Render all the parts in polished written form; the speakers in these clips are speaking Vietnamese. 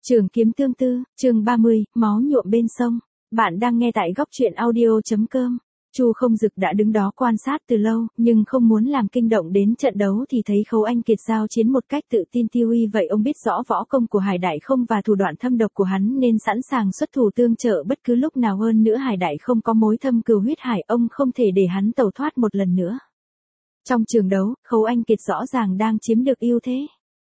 Trường kiếm tương tư, chương 30, máu nhuộm bên sông. Bạn đang nghe tại góc truyện audio.com. Chu Không Dực đã đứng đó quan sát từ lâu, nhưng không muốn làm kinh động đến trận đấu thì thấy Khấu Anh Kiệt giao chiến một cách tự tin tiêu uy, vậy ông biết rõ võ công của Hải Đại không và thủ đoạn thâm độc của hắn nên sẵn sàng xuất thủ tương trợ bất cứ lúc nào. Hơn nữa Hải Đại không có mối thâm cừu huyết hải, ông không thể để hắn tẩu thoát một lần nữa. Trong trường đấu, Khấu Anh Kiệt rõ ràng đang chiếm được ưu thế.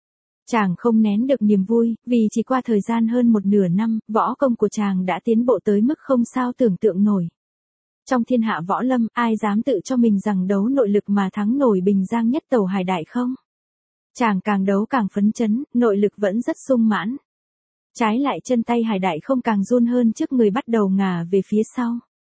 Chàng không nén được niềm vui, vì chỉ qua thời gian hơn một nửa năm, võ công của chàng đã tiến bộ tới mức không sao tưởng tượng nổi. Trong thiên hạ võ lâm, ai dám tự cho mình rằng đấu nội lực mà thắng nổi Bình Giang Nhất Tẩu Hải Đại không? Chàng càng đấu càng phấn chấn, nội lực vẫn rất sung mãn. Trái lại chân tay Hải Đại không càng run hơn, trước người bắt đầu ngả về phía sau.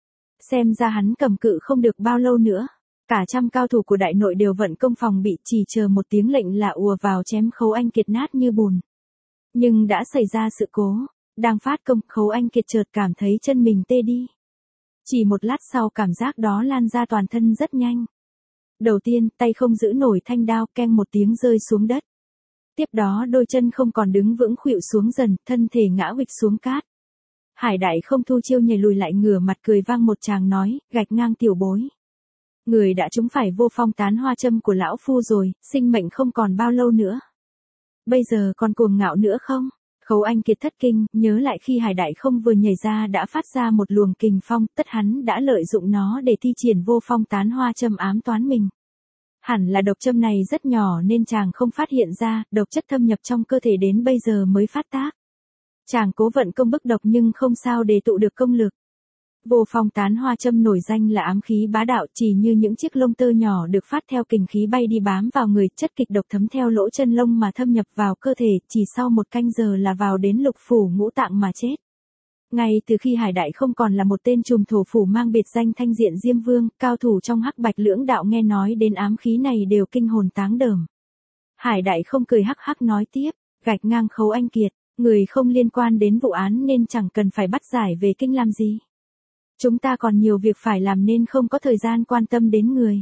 Xem ra hắn cầm cự không được bao lâu nữa. Cả trăm cao thủ của đại nội đều vận công phòng bị, chỉ chờ một tiếng lệnh là ùa vào chém Khấu Anh Kiệt nát như bùn. Nhưng đã xảy ra sự cố. Đang phát công, Khấu Anh Kiệt chợt cảm thấy chân mình tê đi. Chỉ một lát sau cảm giác đó lan ra toàn thân rất nhanh. Đầu tiên, tay không giữ nổi thanh đao, keng một tiếng rơi xuống đất. Tiếp đó đôi chân không còn đứng vững, khuỵu xuống dần, thân thể ngã huỵch xuống cát. Hải Đại không thu chiêu, nhảy lùi lại, ngửa mặt cười vang một tràng nói, gạch ngang tiểu bối. Người đã trúng phải vô phong tán hoa châm của lão phu rồi, sinh mệnh không còn bao lâu nữa. Bây giờ còn cuồng ngạo nữa không? Khấu Anh Kiệt thất kinh, nhớ lại khi Hải Đại không vừa nhảy ra đã phát ra một luồng kình phong, tất hắn đã lợi dụng nó để thi triển vô phong tán hoa châm ám toán mình. Hẳn là độc châm này rất nhỏ nên chàng không phát hiện ra, độc chất thâm nhập trong cơ thể đến bây giờ mới phát tác. Chàng cố vận công bức độc nhưng không sao để tụ được công lực. Vô phong tán hoa châm nổi danh là ám khí bá đạo, chỉ như những chiếc lông tơ nhỏ được phát theo kình khí bay đi bám vào người, chất kịch độc thấm theo lỗ chân lông mà thâm nhập vào cơ thể, chỉ sau một canh giờ là vào đến lục phủ ngũ tạng mà chết. Ngay từ khi Hải Đại không còn là một tên trùm thổ phủ mang biệt danh Thanh Diện Diêm Vương, cao thủ trong Hắc Bạch lưỡng đạo nghe nói đến ám khí này đều kinh hồn táng đờm. Hải Đại không cười hắc hắc nói tiếp, gạch ngang Khấu Anh Kiệt, người không liên quan đến vụ án nên chẳng cần phải bắt giải về kinh làm gì. Chúng ta còn nhiều việc phải làm nên không có thời gian quan tâm đến người.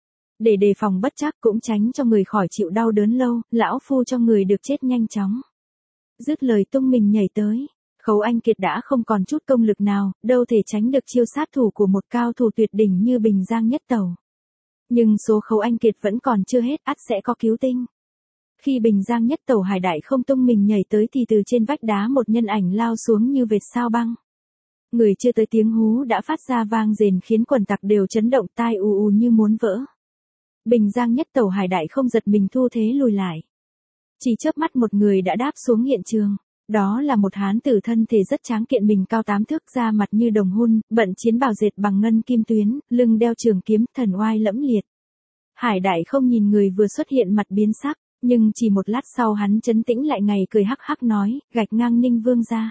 Để đề phòng bất trắc cũng tránh cho người khỏi chịu đau đớn lâu, lão phu cho người được chết nhanh chóng. Dứt lời tung mình nhảy tới. Khấu Anh Kiệt đã không còn chút công lực nào, đâu thể tránh được chiêu sát thủ của một cao thủ tuyệt đỉnh như Bình Giang Nhất Tẩu. Nhưng số Khấu Anh Kiệt vẫn còn chưa hết, ắt sẽ có cứu tinh. Khi Bình Giang Nhất Tẩu Hải Đại không tung mình nhảy tới thì từ trên vách đá một nhân ảnh lao xuống như vệt sao băng. Người chưa tới tiếng hú đã phát ra vang rền khiến quần tặc đều chấn động, tai ù ù như muốn vỡ. Bình Giang Nhất Tẩu Hải Đại không giật mình thu thế lùi lại. Chỉ chớp mắt một người đã đáp xuống hiện trường. Đó là một hán tử thân thể rất tráng kiện, mình cao 8 thước, da mặt như đồng hun, bận chiến bào dệt bằng ngân kim tuyến, lưng đeo trường kiếm, thần oai lẫm liệt. Hải Đại không nhìn người vừa xuất hiện mặt biến sắc, nhưng chỉ một lát sau hắn trấn tĩnh lại, ngày cười hắc hắc nói, gạch ngang Ninh Vương ra.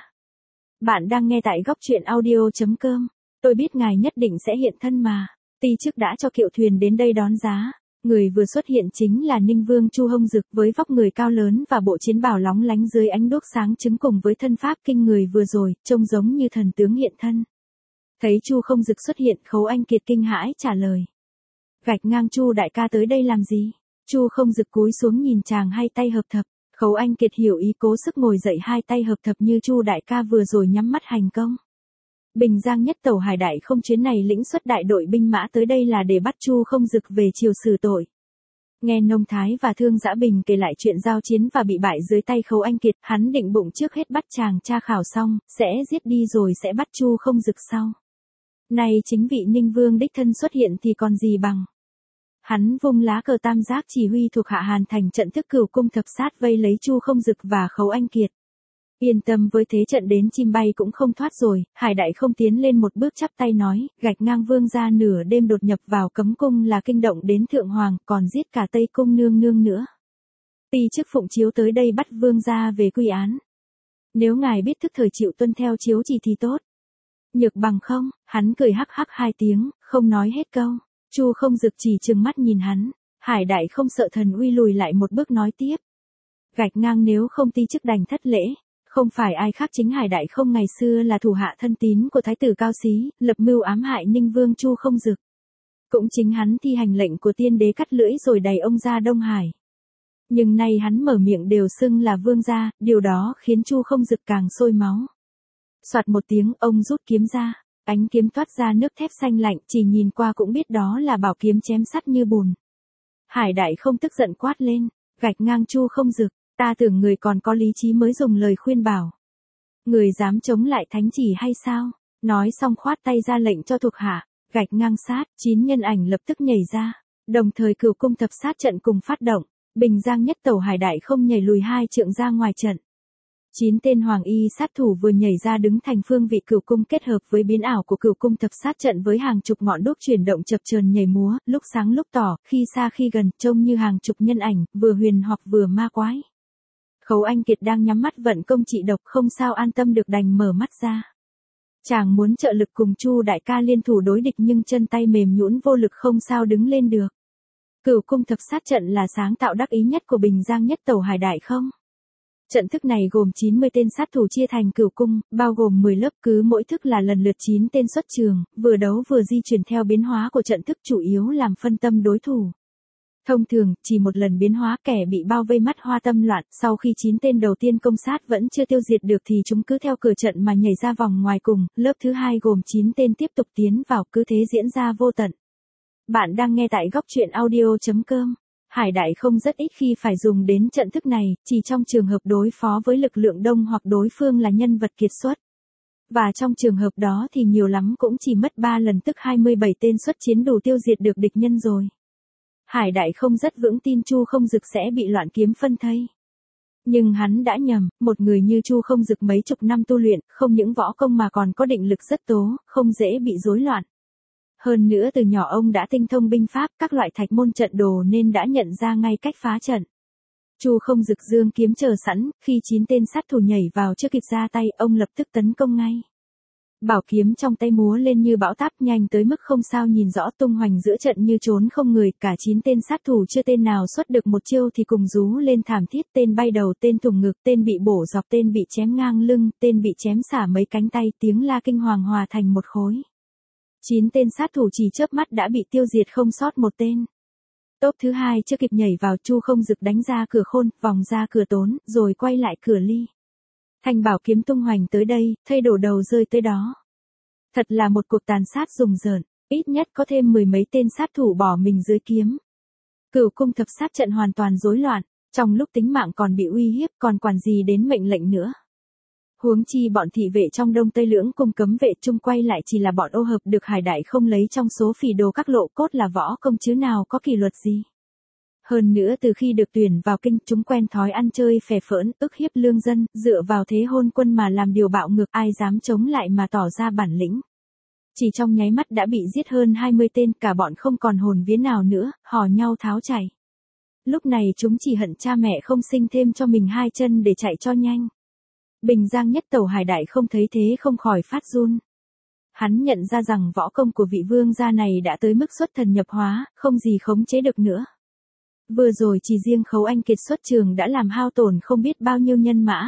Bạn đang nghe tại góc truyện audio.com. Tôi biết ngài nhất định sẽ hiện thân mà. Ti chức đã cho kiệu thuyền đến đây đón giá. Người vừa xuất hiện chính là Ninh Vương Chu Không Dực, với vóc người cao lớn và bộ chiến bào lóng lánh dưới ánh đuốc sáng trứng, cùng với thân pháp kinh người vừa rồi, trông giống như thần tướng hiện thân. Thấy Chu Không Dực xuất hiện, Khấu Anh Kiệt kinh hãi trả lời. Gạch ngang Chu đại ca tới đây làm gì? Chu Không Dực cúi xuống nhìn chàng, hai tay hợp thập. Khấu Anh Kiệt hiểu ý, cố sức ngồi dậy, hai tay hợp thập như Chu đại ca vừa rồi nhắm mắt hành công. Bình Giang Nhất Tẩu Hải Đại không chuyến này lĩnh xuất đại đội binh mã tới đây là để bắt Chu Không Dực về triều xử tội. Nghe Nông Thái và Thương Dã Bình kể lại chuyện giao chiến và bị bại dưới tay Khấu Anh Kiệt, hắn định bụng trước hết bắt chàng tra khảo xong, sẽ giết đi rồi sẽ bắt Chu Không Dực sau. Nay chính vị Ninh Vương đích thân xuất hiện thì còn gì bằng. Hắn vung lá cờ tam giác chỉ huy thuộc hạ Hàn Thành trận thức Cửu Cung thập sát vây lấy Chu Không Dực và Khấu Anh Kiệt. Yên tâm, với thế trận đến chim bay cũng không thoát rồi. Hải Đại không tiến lên một bước chắp tay nói, gạch ngang vương gia nửa đêm đột nhập vào cấm cung là kinh động đến Thượng Hoàng, còn giết cả Tây Cung nương nương nữa. Ti chức phụng chiếu tới đây bắt vương gia về quy án. Nếu ngài biết thức thời chịu tuân theo chiếu chỉ thì tốt. Nhược bằng không, hắn cười hắc hắc hai tiếng, không nói hết câu. Chu Không Dực chỉ trừng mắt nhìn hắn. Hải Đại không sợ thần uy lùi lại một bước nói tiếp. Gạch ngang nếu không ti chức đành thất lễ. Không phải ai khác chính Hải Đại không ngày xưa là thủ hạ thân tín của Thái tử Cao Xí, lập mưu ám hại Ninh Vương Chu Không Dực. Cũng chính hắn thi hành lệnh của tiên đế cắt lưỡi rồi đày ông ra Đông Hải. Nhưng nay hắn mở miệng đều xưng là vương gia, điều đó khiến Chu Không Dực càng sôi máu. Soạt một tiếng, ông rút kiếm ra, ánh kiếm toát ra nước thép xanh lạnh, chỉ nhìn qua cũng biết đó là bảo kiếm chém sắt như bùn. Hải Đại không tức giận quát lên, gạch ngang Chu Không Dực, ta tưởng người còn có lý trí mới dùng lời khuyên bảo. Người dám chống lại thánh chỉ hay sao? Nói xong khoát tay ra lệnh cho thuộc hạ, gạch ngang sát, 9 nhân ảnh lập tức nhảy ra, đồng thời Cửu Cung thập sát trận cùng phát động, Bình Giang nhất tẩu Hải Đại không nhảy lùi 2 trượng ra ngoài trận. 9 tên hoàng y sát thủ vừa nhảy ra đứng thành phương vị Cửu Cung kết hợp với biến ảo của Cửu Cung thập sát trận với hàng chục ngọn đuốc chuyển động chập chờn nhảy múa, lúc sáng lúc tỏ, khi xa khi gần, trông như hàng chục nhân ảnh, vừa huyền hoặc vừa ma quái. Khấu Anh Kiệt đang nhắm mắt vận công trị độc không sao an tâm được đành mở mắt ra. Chàng muốn trợ lực cùng Chu đại ca liên thủ đối địch nhưng chân tay mềm nhũn vô lực không sao đứng lên được. Cửu Cung thập sát trận là sáng tạo đắc ý nhất của Bình Giang nhất tẩu Hải Đại không? Trận thức này gồm 90 tên sát thủ chia thành cửu cung, bao gồm 10 lớp cứ mỗi thức là lần lượt 9 tên xuất trường, vừa đấu vừa di chuyển theo biến hóa của trận thức chủ yếu làm phân tâm đối thủ. Thông thường, chỉ một lần biến hóa kẻ bị bao vây mắt hoa tâm loạn, sau khi 9 tên đầu tiên công sát vẫn chưa tiêu diệt được thì chúng cứ theo cửa trận mà nhảy ra vòng ngoài cùng, lớp thứ hai gồm 9 tên tiếp tục tiến vào, cứ thế diễn ra vô tận. Bạn đang nghe tại góc truyện audio.com. Hải Đại không rất ít khi phải dùng đến trận thức này, chỉ trong trường hợp đối phó với lực lượng đông hoặc đối phương là nhân vật kiệt xuất. Và trong trường hợp đó thì nhiều lắm cũng chỉ mất 3 lần tức 27 tên xuất chiến đủ tiêu diệt được địch nhân rồi. Hải Đại không rất vững tin Chu Không Dực sẽ bị loạn kiếm phân thây. Nhưng hắn đã nhầm, một người như Chu Không Dực mấy chục năm tu luyện, không những võ công mà còn có định lực rất tố, không dễ bị rối loạn. Hơn nữa từ nhỏ ông đã tinh thông binh pháp, các loại thạch môn trận đồ nên đã nhận ra ngay cách phá trận. Chu Không Dực giương kiếm chờ sẵn, khi 9 tên sát thủ nhảy vào chưa kịp ra tay, ông lập tức tấn công ngay. Bảo kiếm trong tay múa lên như bão táp nhanh tới mức không sao nhìn rõ, tung hoành giữa trận như trốn không người, cả 9 tên sát thủ chưa tên nào xuất được một chiêu thì cùng rú lên thảm thiết, tên bay đầu, tên thủng ngực, tên bị bổ dọc, tên bị chém ngang lưng, tên bị chém xả mấy cánh tay, tiếng la kinh hoàng hòa thành một khối. 9 tên sát thủ chỉ chớp mắt đã bị tiêu diệt không sót một tên. Tốp thứ hai chưa kịp nhảy vào, Chu Không Dực đánh ra cửa khôn, vòng ra cửa tốn, rồi quay lại cửa ly. Thanh bảo kiếm tung hoành tới đây, thây đổ đầu rơi tới đó. Thật là một cuộc tàn sát rùng rợn, ít nhất có thêm 10 mấy tên sát thủ bỏ mình dưới kiếm. Cửu Cung thập sát trận hoàn toàn rối loạn, trong lúc tính mạng còn bị uy hiếp còn quản gì đến mệnh lệnh nữa. Huống chi bọn thị vệ trong Đông Tây Lưỡng Cung cấm vệ chung quay lại chỉ là bọn ô hợp được Hải Đại không lấy trong số phỉ đồ các lộ, cốt là võ công chứ nào có kỷ luật gì. Hơn nữa từ khi được tuyển vào kinh, chúng quen thói ăn chơi phè phỡn, ức hiếp lương dân, dựa vào thế hôn quân mà làm điều bạo ngược, ai dám chống lại mà tỏ ra bản lĩnh. Chỉ trong nháy mắt đã bị giết hơn 20 tên, cả bọn không còn hồn vía nào nữa, hò nhau tháo chạy. Lúc này chúng chỉ hận cha mẹ không sinh thêm cho mình 2 chân để chạy cho nhanh. Bình Giang nhất tẩu Hải Đại không thấy thế không khỏi phát run. Hắn nhận ra rằng võ công của vị vương gia này đã tới mức xuất thần nhập hóa, không gì khống chế được nữa. Vừa rồi chỉ riêng Khấu Anh Kiệt xuất trường đã làm hao tổn không biết bao nhiêu nhân mã.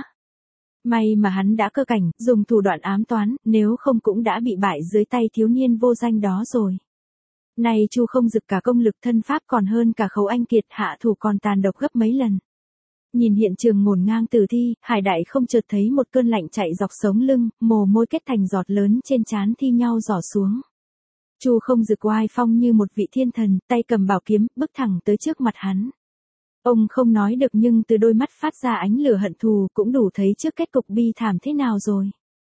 May mà hắn đã cơ cảnh, dùng thủ đoạn ám toán, nếu không cũng đã bị bại dưới tay thiếu niên vô danh đó rồi. Này Chu Không Dực cả công lực thân pháp còn hơn cả Khấu Anh Kiệt, hạ thủ còn tàn độc gấp mấy lần. Nhìn hiện trường ngổn ngang tử thi, Hải Đại không chợt thấy một cơn lạnh chạy dọc sống lưng, mồ môi kết thành giọt lớn trên trán thi nhau rỏ xuống. Chu Không Dực oai phong như một vị thiên thần, tay cầm bảo kiếm, bước thẳng tới trước mặt hắn. Ông không nói được nhưng từ đôi mắt phát ra ánh lửa hận thù cũng đủ thấy trước kết cục bi thảm thế nào rồi.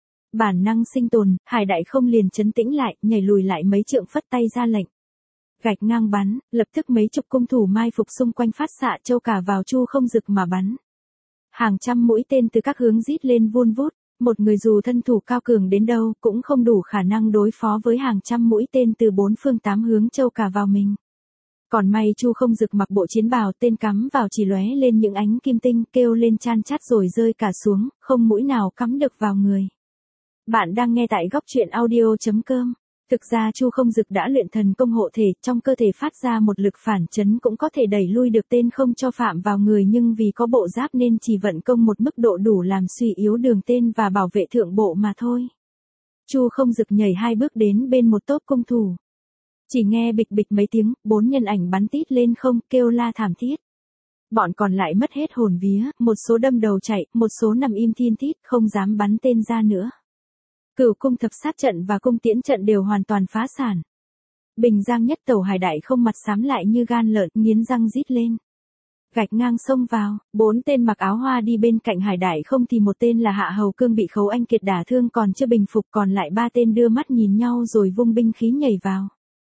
Bản năng sinh tồn, Hải Đại không liền trấn tĩnh lại, nhảy lùi lại mấy trượng phất tay ra lệnh. Gạch ngang bắn, lập tức mấy chục cung thủ mai phục xung quanh phát xạ châu cả vào Chu Không Dực mà bắn. Hàng trăm mũi tên từ các hướng rít lên vun vút, một người dù thân thủ cao cường đến đâu cũng không đủ khả năng đối phó với hàng trăm mũi tên từ 4 phương 8 hướng châu cả vào mình. Còn may Chu Không Dực mặc bộ chiến bào, tên cắm vào chỉ lóe lên những ánh kim tinh, kêu lên chan chát rồi rơi cả xuống, không mũi nào cắm được vào người. Bạn đang nghe tại góc truyện audio.com. Thực ra Chu Không Dực đã luyện thần công hộ thể, trong cơ thể phát ra một lực phản chấn cũng có thể đẩy lui được tên không cho phạm vào người, nhưng vì có bộ giáp nên chỉ vận công một mức độ đủ làm suy yếu đường tên và bảo vệ thượng bộ mà thôi. Chu Không Dực nhảy 2 bước đến bên một tốp cung thủ. Chỉ nghe bịch bịch mấy tiếng, 4 nhân ảnh bắn tít lên không, kêu la thảm thiết. Bọn còn lại mất hết hồn vía, một số đâm đầu chạy, một số nằm im thin thít, không dám bắn tên ra nữa. Cửu cung thập sát trận và cung tiễn trận đều hoàn toàn phá sản. Bình Giang Nhất Tẩu Hải Đại không mặt xám lại như gan lợn, nghiến răng rít lên. Gạch ngang sông vào, 4 tên mặc áo hoa đi bên cạnh Hải Đại không thì một tên là Hạ Hầu Cương bị Khấu Anh Kiệt đả thương còn chưa bình phục, còn lại 3 tên đưa mắt nhìn nhau rồi vung binh khí nhảy vào.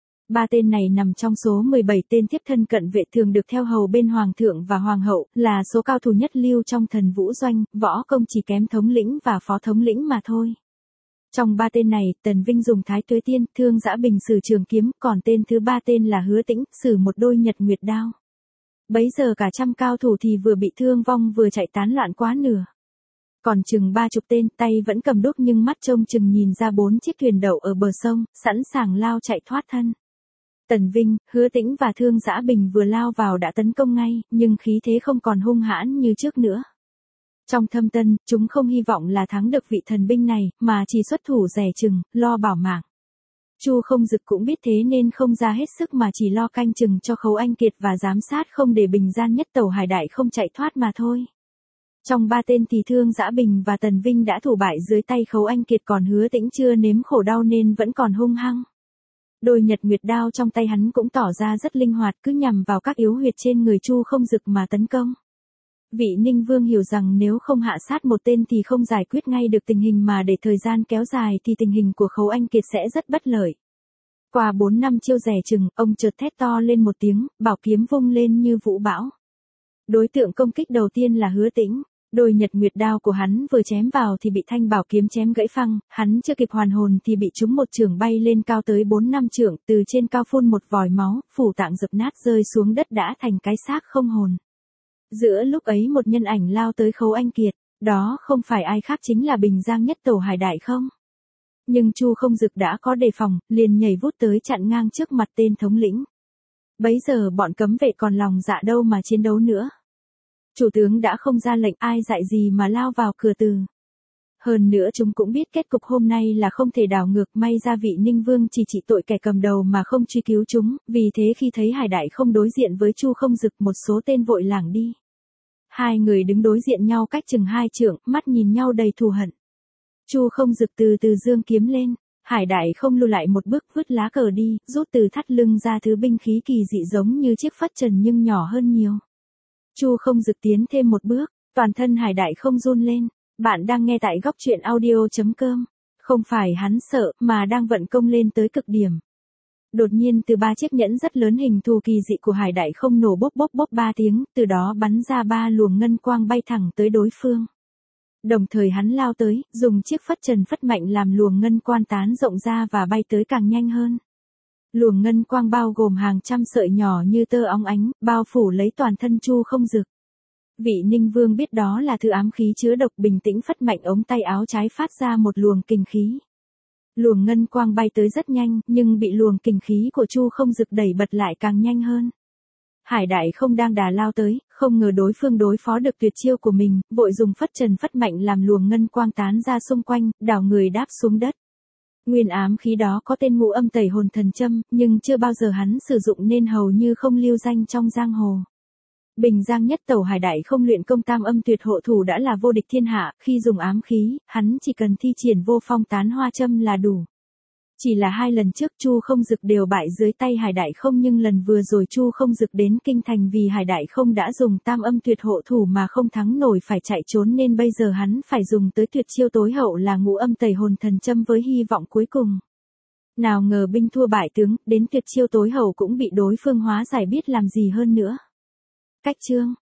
3 tên này nằm trong số 17 tên tiếp thân cận vệ thường được theo hầu bên Hoàng thượng và Hoàng hậu, là số cao thủ nhất lưu trong Thần Vũ Doanh, võ công chỉ kém thống lĩnh và phó thống lĩnh mà thôi. Trong 3 tên này, Tần Vinh dùng Thái Tuế Tiên, Thương Dã Bình sử trường kiếm, còn tên thứ 3 tên là Hứa Tĩnh, sử một đôi Nhật Nguyệt đao. Bấy giờ cả trăm cao thủ thì vừa bị thương vong vừa chạy tán loạn quá nửa. Còn chừng 30 tên, tay vẫn cầm đuốc nhưng mắt trông chừng nhìn ra 4 chiếc thuyền đậu ở bờ sông, sẵn sàng lao chạy thoát thân. Tần Vinh, Hứa Tĩnh và Thương Dã Bình vừa lao vào đã tấn công ngay, nhưng khí thế không còn hung hãn như trước nữa. Trong thâm tân, chúng không hy vọng là thắng được vị thần binh này, mà chỉ xuất thủ dè chừng, lo bảo mạng. Chu Không Dực cũng biết thế nên không ra hết sức mà chỉ lo canh chừng cho Khấu Anh Kiệt và giám sát không để Bình Giang Nhất Tẩu Hải Đại không chạy thoát mà thôi. Trong 3 tên thì Thương Dã Bình và Tần Vinh đã thủ bại dưới tay Khấu Anh Kiệt, còn Hứa Tĩnh chưa nếm khổ đau nên vẫn còn hung hăng. Đôi Nhật Nguyệt đao trong tay hắn cũng tỏ ra rất linh hoạt, cứ nhằm vào các yếu huyệt trên người Chu Không Dực mà tấn công. Vị Ninh Vương hiểu rằng nếu không hạ sát một tên thì không giải quyết ngay được tình hình, mà để thời gian kéo dài thì tình hình của Khấu Anh Kiệt sẽ rất bất lợi. Qua 4 năm chiêu dè chừng, ông chợt thét to lên một tiếng, bảo kiếm vung lên như vũ bão. Đối tượng công kích đầu tiên là Hứa Tĩnh. Đôi Nhật Nguyệt đao của hắn vừa chém vào thì bị thanh bảo kiếm chém gãy phăng, hắn chưa kịp hoàn hồn thì bị trúng một chưởng bay lên cao tới 4-5 trượng, từ trên cao phun một vòi máu, phủ tạng dập nát rơi xuống đất đã thành cái xác không hồn. Giữa lúc ấy một nhân ảnh lao tới Khấu Anh Kiệt, đó không phải ai khác chính là Bình Giang Nhất Tẩu Hải Đại không? Nhưng Chu Không Dực đã có đề phòng, liền nhảy vút tới chặn ngang trước mặt tên thống lĩnh. Bấy giờ bọn cấm vệ còn lòng dạ đâu mà chiến đấu nữa. Chủ tướng đã không ra lệnh, ai dạy gì mà lao vào cửa từ. Hơn nữa chúng cũng biết kết cục hôm nay là không thể đảo ngược, may ra vị Ninh Vương chỉ trị tội kẻ cầm đầu mà không truy cứu chúng, vì thế khi thấy Hải Đại không đối diện với Chu Không Dực, một số tên vội lảng đi. 2 người đứng đối diện nhau cách chừng 2 trượng, mắt nhìn nhau đầy thù hận. Chu Không Dực từ từ giương kiếm lên, Hải Đại không lùi lại một bước, vứt lá cờ đi, rút từ thắt lưng ra thứ binh khí kỳ dị giống như chiếc phất trần nhưng nhỏ hơn nhiều. Chu Không Dực tiến thêm một bước, toàn thân Hải Đại không run lên. Bạn đang nghe tại góc truyện audio.com. Không phải hắn sợ, mà đang vận công lên tới cực điểm. Đột nhiên từ 3 chiếc nhẫn rất lớn hình thù kỳ dị của Hải Đại không nổ bốp bốp bốp 3 tiếng, từ đó bắn ra 3 luồng ngân quang bay thẳng tới đối phương. Đồng thời hắn lao tới, dùng chiếc phất trần phất mạnh làm luồng ngân quang tán rộng ra và bay tới càng nhanh hơn. Luồng ngân quang bao gồm hàng trăm sợi nhỏ như tơ óng ánh, bao phủ lấy toàn thân Chu Không Dực. Vị Ninh Vương biết đó là thứ ám khí chứa độc, bình tĩnh phất mạnh ống tay áo trái phát ra một luồng kình khí. Luồng ngân quang bay tới rất nhanh, nhưng bị luồng kình khí của Chu Không Dực đẩy bật lại càng nhanh hơn. Hải Đại không đang đà lao tới, không ngờ đối phương đối phó được tuyệt chiêu của mình, vội dùng phất trần phất mạnh làm luồng ngân quang tán ra xung quanh, đảo người đáp xuống đất. Nguyên ám khí đó có tên Ngũ Âm Tẩy Hồn Thần Châm, nhưng chưa bao giờ hắn sử dụng nên hầu như không lưu danh trong giang hồ. Bình Giang Nhất Tẩu Hải Đại không luyện công tam âm tuyệt hộ thủ đã là vô địch thiên hạ, khi dùng ám khí, hắn chỉ cần thi triển Vô Phong Tán Hoa Châm là đủ. Chỉ là 2 lần trước Chu Không Dực đều bại dưới tay Hải Đại không, nhưng lần vừa rồi Chu Không Dực đến kinh thành vì Hải Đại không đã dùng tam âm tuyệt hộ thủ mà không thắng nổi phải chạy trốn, nên bây giờ hắn phải dùng tới tuyệt chiêu tối hậu là Ngũ Âm Tẩy Hồn Thần Châm với hy vọng cuối cùng. Nào ngờ binh thua bại tướng, đến tuyệt chiêu tối hậu cũng bị đối phương hóa giải, biết làm gì hơn nữa. Cách chương